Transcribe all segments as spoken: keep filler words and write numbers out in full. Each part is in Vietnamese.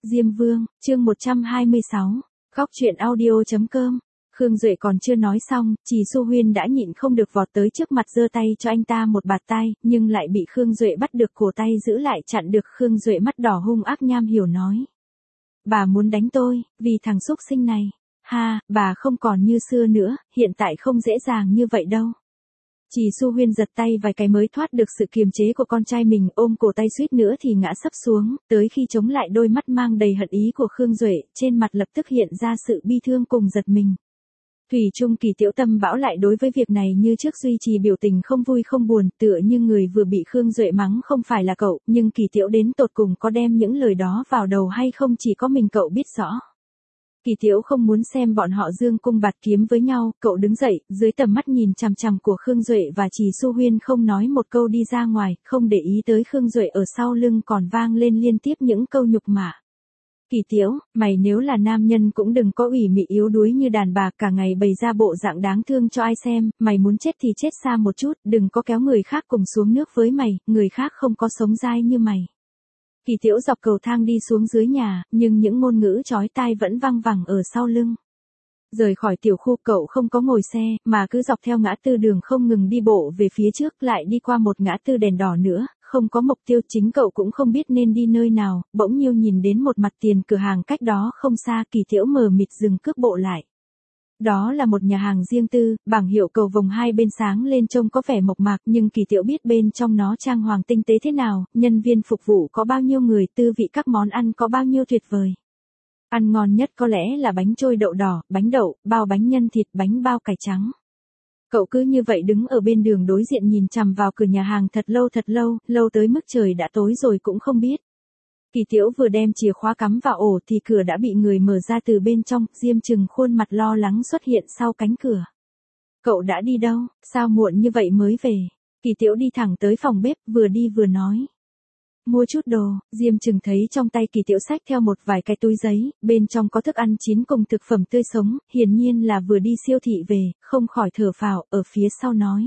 Diêm Vương, chương một trăm hai mươi sáu, góc truyện audio chấm com. Khương Duệ còn chưa nói xong, Trì Xu Huyên đã nhịn không được vọt tới trước mặt giơ tay cho anh ta một bạt tai, nhưng lại bị Khương Duệ bắt được cổ tay giữ lại chặn được. Khương Duệ mắt đỏ hung ác nham hiểm nói. Bà muốn đánh tôi, vì thằng xúc sinh này. Ha, bà không còn như xưa nữa, hiện tại không dễ dàng như vậy đâu. Trì Xu Huyên giật tay vài cái mới thoát được sự kiềm chế của con trai mình, ôm cổ tay suýt nữa thì ngã sấp xuống, tới khi chống lại đôi mắt mang đầy hận ý của Khương Duệ, trên mặt lập tức hiện ra sự bi thương cùng giật mình. Thủy chung Kỳ Tiễu tâm bão lại đối với việc này như trước duy trì biểu tình không vui không buồn, tựa như người vừa bị Khương Duệ mắng không phải là cậu, nhưng Kỳ Tiễu đến tột cùng có đem những lời đó vào đầu hay không chỉ có mình cậu biết rõ. Kỳ Tiễu không muốn xem bọn họ dương cung bạt kiếm với nhau, cậu đứng dậy, dưới tầm mắt nhìn chằm chằm của Khương Duệ và Trì Xu Huyên không nói một câu đi ra ngoài, không để ý tới Khương Duệ ở sau lưng còn vang lên liên tiếp những câu nhục mạ. Kỳ Tiễu, mày nếu là nam nhân cũng đừng có ủy mị yếu đuối như đàn bà, cả ngày bày ra bộ dạng đáng thương cho ai xem, mày muốn chết thì chết xa một chút, đừng có kéo người khác cùng xuống nước với mày, người khác không có sống dai như mày. Kỳ Tiễu dọc cầu thang đi xuống dưới nhà, nhưng những ngôn ngữ chói tai vẫn văng vẳng ở sau lưng. Rời khỏi tiểu khu cậu không có ngồi xe, mà cứ dọc theo ngã tư đường không ngừng đi bộ về phía trước, lại đi qua một ngã tư đèn đỏ nữa, không có mục tiêu chính cậu cũng không biết nên đi nơi nào, bỗng nhiêu nhìn đến một mặt tiền cửa hàng cách đó không xa. Kỳ Tiễu mờ mịt dừng cước bộ lại. Đó là một nhà hàng riêng tư, bảng hiệu cầu vồng hai bên sáng lên trông có vẻ mộc mạc, nhưng Kỳ Tiễu biết bên trong nó trang hoàng tinh tế thế nào, nhân viên phục vụ có bao nhiêu người, tư vị các món ăn có bao nhiêu tuyệt vời. Ăn ngon nhất có lẽ là bánh trôi đậu đỏ, bánh đậu, bao bánh nhân thịt, bánh bao cải trắng. Cậu cứ như vậy đứng ở bên đường đối diện nhìn chằm vào cửa nhà hàng thật lâu thật lâu, lâu tới mức trời đã tối rồi cũng không biết. Kỳ Tiễu vừa đem chìa khóa cắm vào ổ thì cửa đã bị người mở ra từ bên trong, Diêm Trừng khuôn mặt lo lắng xuất hiện sau cánh cửa. Cậu đã đi đâu, sao muộn như vậy mới về? Kỳ Tiễu đi thẳng tới phòng bếp, vừa đi vừa nói. Mua chút đồ. Diêm Trừng thấy trong tay Kỳ Tiễu xách theo một vài cái túi giấy, bên trong có thức ăn chín cùng thực phẩm tươi sống, hiển nhiên là vừa đi siêu thị về, không khỏi thở phào, ở phía sau nói.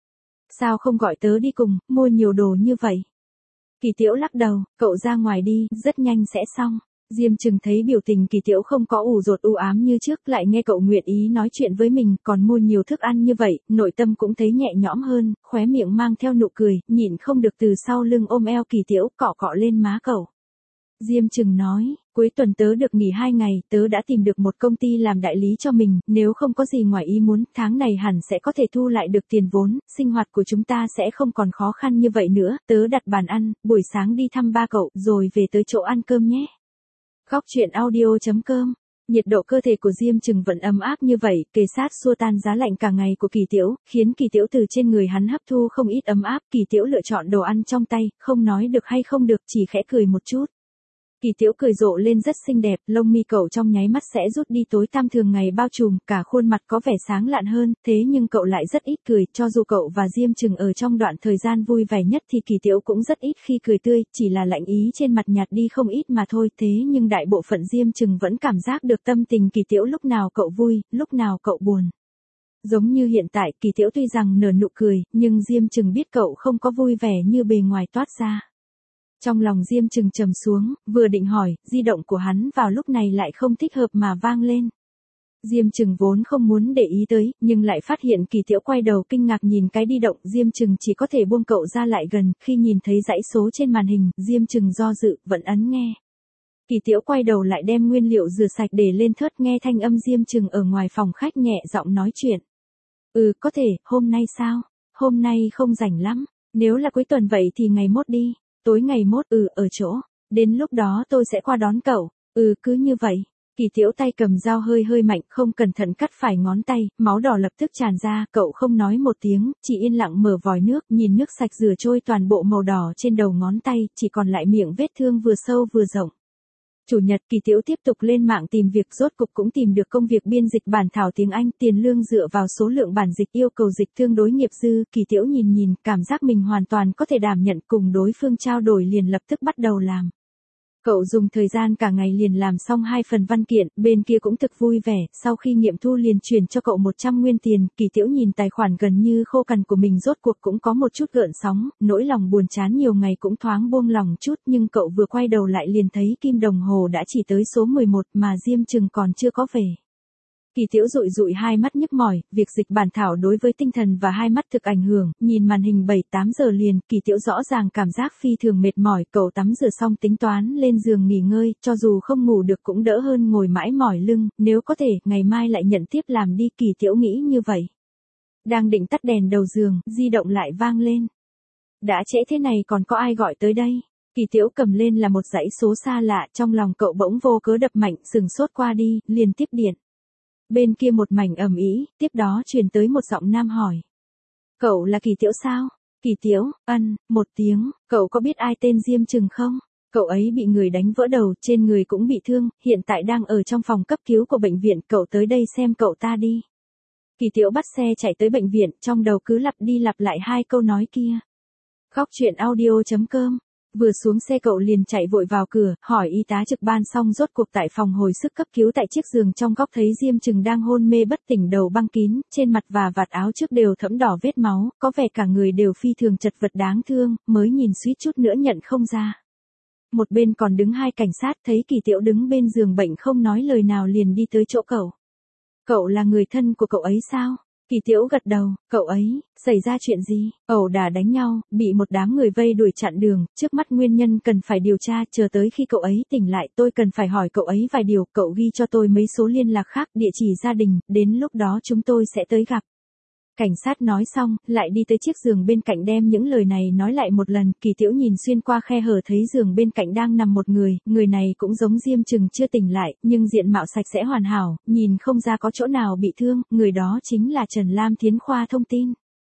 Sao không gọi tớ đi cùng, mua nhiều đồ như vậy? Kỳ Tiễu lắc đầu, cậu ra ngoài đi, rất nhanh sẽ xong. Diêm Trừng thấy biểu tình Kỳ Tiễu không có ủ rột u ám như trước, lại nghe cậu nguyện ý nói chuyện với mình, còn mua nhiều thức ăn như vậy, nội tâm cũng thấy nhẹ nhõm hơn, khóe miệng mang theo nụ cười, nhịn không được từ sau lưng ôm eo Kỳ Tiễu, cọ cọ lên má cậu. Diêm Trừng nói, cuối tuần tớ được nghỉ hai ngày, tớ đã tìm được một công ty làm đại lý cho mình, nếu không có gì ngoài ý muốn, tháng này hẳn sẽ có thể thu lại được tiền vốn, sinh hoạt của chúng ta sẽ không còn khó khăn như vậy nữa, tớ đặt bàn ăn, buổi sáng đi thăm ba cậu, rồi về tới chỗ ăn cơm nhé. Góc truyện audio chấm com. Nhiệt độ cơ thể của Diêm Trừng vẫn ấm áp như vậy, kề sát xua tan giá lạnh cả ngày của Kỳ Tiễu, khiến Kỳ Tiễu từ trên người hắn hấp thu không ít ấm áp. Kỳ Tiễu lựa chọn đồ ăn trong tay, không nói được hay không được, chỉ khẽ cười một chút. Kỳ Tiễu cười rộ lên rất xinh đẹp, lông mi cậu trong nháy mắt sẽ rút đi tối tăm thường ngày bao trùm, cả khuôn mặt có vẻ sáng lạn hơn, thế nhưng cậu lại rất ít cười, cho dù cậu và Diêm Trừng ở trong đoạn thời gian vui vẻ nhất thì Kỳ Tiễu cũng rất ít khi cười tươi, chỉ là lạnh ý trên mặt nhạt đi không ít mà thôi, thế nhưng đại bộ phận Diêm Trừng vẫn cảm giác được tâm tình Kỳ Tiễu lúc nào cậu vui, lúc nào cậu buồn. Giống như hiện tại, Kỳ Tiễu tuy rằng nở nụ cười, nhưng Diêm Trừng biết cậu không có vui vẻ như bề ngoài toát ra. Trong lòng Diêm Trừng trầm xuống, vừa định hỏi, di động của hắn vào lúc này lại không thích hợp mà vang lên. Diêm Trừng vốn không muốn để ý tới, nhưng lại phát hiện Kỳ Tiễu quay đầu kinh ngạc nhìn cái di động, Diêm Trừng chỉ có thể buông cậu ra lại gần, khi nhìn thấy dãy số trên màn hình, Diêm Trừng do dự, vẫn ấn nghe. Kỳ Tiễu quay đầu lại đem nguyên liệu rửa sạch để lên thớt, nghe thanh âm Diêm Trừng ở ngoài phòng khách nhẹ giọng nói chuyện. Ừ, có thể, hôm nay sao? Hôm nay không rảnh lắm, nếu là cuối tuần vậy thì ngày mốt đi. Tối ngày mốt, ừ, ở chỗ. Đến lúc đó tôi sẽ qua đón cậu. Ừ, cứ như vậy. Kỳ Tiễu tay cầm dao hơi hơi mạnh, không cẩn thận cắt phải ngón tay, máu đỏ lập tức tràn ra, cậu không nói một tiếng, chỉ yên lặng mở vòi nước, nhìn nước sạch rửa trôi toàn bộ màu đỏ trên đầu ngón tay, chỉ còn lại miệng vết thương vừa sâu vừa rộng. Chủ nhật, Kỳ Tiễu tiếp tục lên mạng tìm việc, rốt cục cũng tìm được công việc biên dịch bản thảo tiếng Anh, tiền lương dựa vào số lượng bản dịch, yêu cầu dịch tương đối nghiệp dư. Kỳ Tiễu nhìn nhìn, cảm giác mình hoàn toàn có thể đảm nhận, cùng đối phương trao đổi liền lập tức bắt đầu làm. Cậu dùng thời gian cả ngày liền làm xong hai phần văn kiện, bên kia cũng thực vui vẻ, sau khi nghiệm thu liền chuyển cho cậu một trăm nguyên tiền, Kỳ Tiễu nhìn tài khoản gần như khô cằn của mình rốt cuộc cũng có một chút gợn sóng, nỗi lòng buồn chán nhiều ngày cũng thoáng buông lòng chút, nhưng cậu vừa quay đầu lại liền thấy kim đồng hồ đã chỉ tới số mười một mà Diêm Chừng còn chưa có về. Kỳ Tiễu dụi dụi hai mắt nhức mỏi, việc dịch bản thảo đối với tinh thần và hai mắt thực ảnh hưởng, nhìn màn hình bảy tám giờ liền, Kỳ Tiễu rõ ràng cảm giác phi thường mệt mỏi, cậu tắm rửa xong tính toán lên giường nghỉ ngơi, cho dù không ngủ được cũng đỡ hơn ngồi mãi mỏi lưng, nếu có thể, ngày mai lại nhận tiếp làm đi, Kỳ Tiễu nghĩ như vậy. Đang định tắt đèn đầu giường, di động lại vang lên. Đã trễ thế này còn có ai gọi tới đây? Kỳ Tiễu cầm lên là một dãy số xa lạ, trong lòng cậu bỗng vô cớ đập mạnh, sừng sốt qua đi, liền tiếp điện. Bên kia một mảnh ầm ĩ, tiếp đó truyền tới một giọng nam hỏi. Cậu là Kỳ Tiễu sao? Kỳ Tiễu, ân, một tiếng, cậu có biết ai tên Diêm Chừng không? Cậu ấy bị người đánh vỡ đầu, trên người cũng bị thương, hiện tại đang ở trong phòng cấp cứu của bệnh viện, cậu tới đây xem cậu ta đi. Kỳ Tiễu bắt xe chạy tới bệnh viện, trong đầu cứ lặp đi lặp lại hai câu nói kia. Khóc chuyện audio chấm com. Vừa xuống xe cậu liền chạy vội vào cửa, hỏi y tá trực ban xong rốt cuộc tại phòng hồi sức cấp cứu tại chiếc giường trong góc thấy Diêm Chừng đang hôn mê bất tỉnh, đầu băng kín, trên mặt và vạt áo trước đều thẫm đỏ vết máu, có vẻ cả người đều phi thường chật vật đáng thương, mới nhìn suýt chút nữa nhận không ra. Một bên còn đứng hai cảnh sát, thấy Kỳ Tiễu đứng bên giường bệnh không nói lời nào liền đi tới chỗ cậu. Cậu là người thân của cậu ấy sao? Kỳ Tiễu gật đầu, cậu ấy, xảy ra chuyện gì? Ẩu đả đánh nhau, bị một đám người vây đuổi chặn đường, trước mắt nguyên nhân cần phải điều tra, chờ tới khi cậu ấy tỉnh lại tôi cần phải hỏi cậu ấy vài điều, cậu ghi cho tôi mấy số liên lạc khác, địa chỉ gia đình, đến lúc đó chúng tôi sẽ tới gặp. Cảnh sát nói xong, lại đi tới chiếc giường bên cạnh đem những lời này nói lại một lần, Kỳ Tiễu nhìn xuyên qua khe hở thấy giường bên cạnh đang nằm một người, người này cũng giống Diêm Chừng chưa tỉnh lại, nhưng diện mạo sạch sẽ hoàn hảo, nhìn không ra có chỗ nào bị thương, người đó chính là Trần Lam Thiến, khoa thông tin.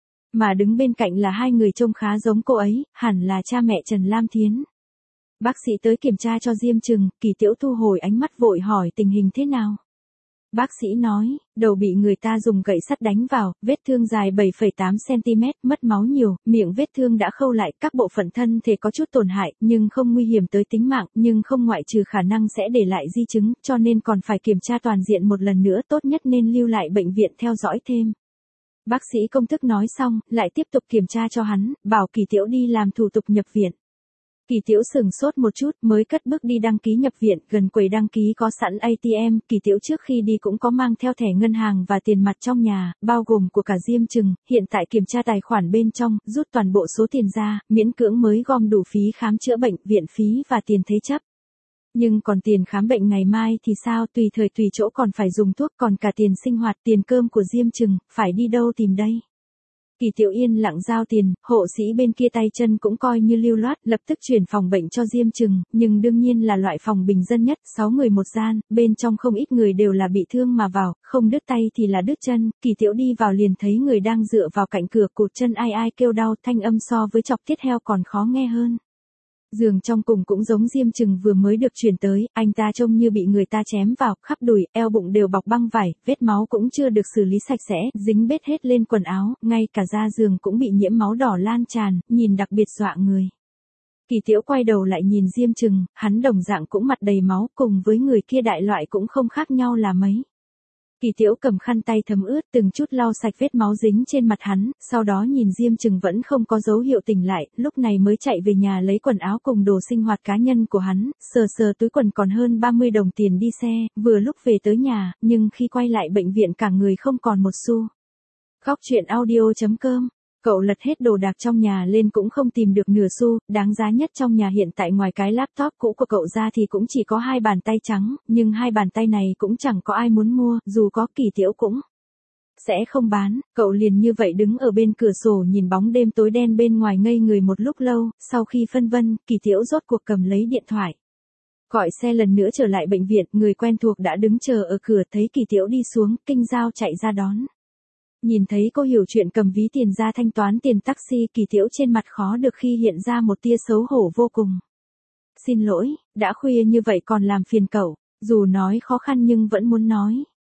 Mà đứng bên cạnh là hai người trông khá giống cô ấy, hẳn là cha mẹ Trần Lam Thiến. Bác sĩ tới kiểm tra cho Diêm Chừng, Kỳ Tiễu thu hồi ánh mắt vội hỏi tình hình thế nào. Bác sĩ nói, đầu bị người ta dùng gậy sắt đánh vào, vết thương dài bảy phẩy tám xăng ti mét, mất máu nhiều, miệng vết thương đã khâu lại, các bộ phận thân thể có chút tổn hại, nhưng không nguy hiểm tới tính mạng, nhưng không ngoại trừ khả năng sẽ để lại di chứng, cho nên còn phải kiểm tra toàn diện một lần nữa, tốt nhất nên lưu lại bệnh viện theo dõi thêm. Bác sĩ công thức nói xong, lại tiếp tục kiểm tra cho hắn, bảo Kỳ Tiễu đi làm thủ tục nhập viện. Kỳ Tiễu sừng sốt một chút, mới cất bước đi đăng ký nhập viện, gần quầy đăng ký có sẵn a tê em, Kỳ Tiễu trước khi đi cũng có mang theo thẻ ngân hàng và tiền mặt trong nhà, bao gồm của cả Diêm Chừng, hiện tại kiểm tra tài khoản bên trong, rút toàn bộ số tiền ra, miễn cưỡng mới gom đủ phí khám chữa bệnh, viện phí và tiền thế chấp. Nhưng còn tiền khám bệnh ngày mai thì sao, tùy thời tùy chỗ còn phải dùng thuốc, còn cả tiền sinh hoạt, tiền cơm của Diêm Chừng, phải đi đâu tìm đây? Kỳ Tiễu yên lặng giao tiền, hộ sĩ bên kia tay chân cũng coi như lưu loát, lập tức chuyển phòng bệnh cho Diêm Chừng, nhưng đương nhiên là loại phòng bình dân nhất, sáu người một gian, bên trong không ít người đều là bị thương mà vào, không đứt tay thì là đứt chân, Kỳ Tiễu đi vào liền thấy người đang dựa vào cạnh cửa cụt chân ai ai kêu đau, thanh âm so với chọc tiết heo còn khó nghe hơn. Giường trong cùng cũng giống Diêm Chừng vừa mới được chuyển tới, anh ta trông như bị người ta chém vào, khắp đùi, eo bụng đều bọc băng vải, vết máu cũng chưa được xử lý sạch sẽ, dính bết hết lên quần áo, ngay cả da giường cũng bị nhiễm máu đỏ lan tràn, nhìn đặc biệt dọa người. Kỳ Tiễu quay đầu lại nhìn Diêm Chừng, hắn đồng dạng cũng mặt đầy máu, cùng với người kia đại loại cũng không khác nhau là mấy. Kỳ Tiễu cầm khăn tay thấm ướt từng chút lau sạch vết máu dính trên mặt hắn, sau đó nhìn Diêm Chừng vẫn không có dấu hiệu tỉnh lại, lúc này mới chạy về nhà lấy quần áo cùng đồ sinh hoạt cá nhân của hắn, sờ sờ túi quần còn hơn ba mươi đồng tiền đi xe, vừa lúc về tới nhà, nhưng khi quay lại bệnh viện cả người không còn một xu. Khóc chuyện audio chấm com. Cậu lật hết đồ đạc trong nhà lên cũng không tìm được nửa xu, đáng giá nhất trong nhà hiện tại ngoài cái laptop cũ của cậu ra thì cũng chỉ có hai bàn tay trắng, nhưng hai bàn tay này cũng chẳng có ai muốn mua, dù có Kỳ Tiễu cũng sẽ không bán, cậu liền như vậy đứng ở bên cửa sổ nhìn bóng đêm tối đen bên ngoài ngây người một lúc lâu, sau khi phân vân, Kỳ Tiễu rốt cuộc cầm lấy điện thoại. Gọi xe lần nữa trở lại bệnh viện, người quen thuộc đã đứng chờ ở cửa, thấy Kỳ Tiễu đi xuống, kinh giao chạy ra đón. Nhìn thấy cô hiểu chuyện cầm ví tiền ra thanh toán tiền taxi, Kỳ Tiễu trên mặt khó được khi hiện ra một tia xấu hổ vô cùng. Xin lỗi, đã khuya như vậy còn làm phiền cậu, dù nói khó khăn nhưng vẫn muốn nói.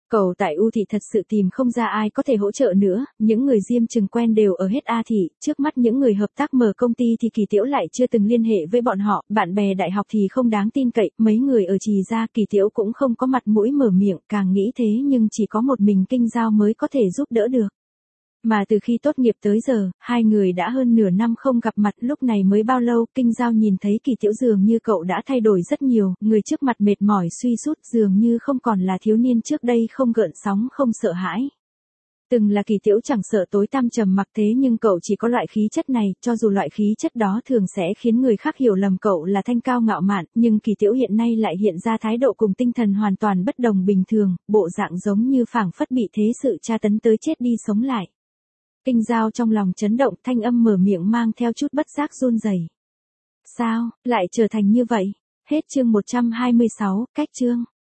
Cậu tại U thị thật sự tìm không ra ai có thể hỗ trợ nữa, những người Diêm Trừng quen đều ở hết A thị, trước mắt những người hợp tác mở công ty thì Kỳ Tiễu lại chưa từng liên hệ với bọn họ, bạn bè đại học thì không đáng tin cậy, mấy người ở Trì gia Kỳ Tiễu cũng không có mặt mũi mở miệng, càng nghĩ thế nhưng chỉ có một mình Kinh Giao mới có thể giúp đỡ được. Mà từ khi tốt nghiệp tới giờ, hai người đã hơn nửa năm không gặp mặt, lúc này mới bao lâu, Kinh Giao nhìn thấy Kỳ Tiễu dường như cậu đã thay đổi rất nhiều, người trước mặt mệt mỏi suy sút dường như không còn là thiếu niên trước đây không gợn sóng không sợ hãi. Từng là Kỳ Tiễu chẳng sợ tối tăm trầm mặc thế nhưng cậu chỉ có loại khí chất này, cho dù loại khí chất đó thường sẽ khiến người khác hiểu lầm cậu là thanh cao ngạo mạn, nhưng Kỳ Tiễu hiện nay lại hiện ra thái độ cùng tinh thần hoàn toàn bất đồng bình thường, bộ dạng giống như phảng phất bị thế sự tra tấn tới chết đi sống lại. Kinh Giao trong lòng chấn động, thanh âm mở miệng mang theo chút bất giác run rẩy. Sao, lại trở thành như vậy? Hết chương một trăm hai mươi sáu, cách chương.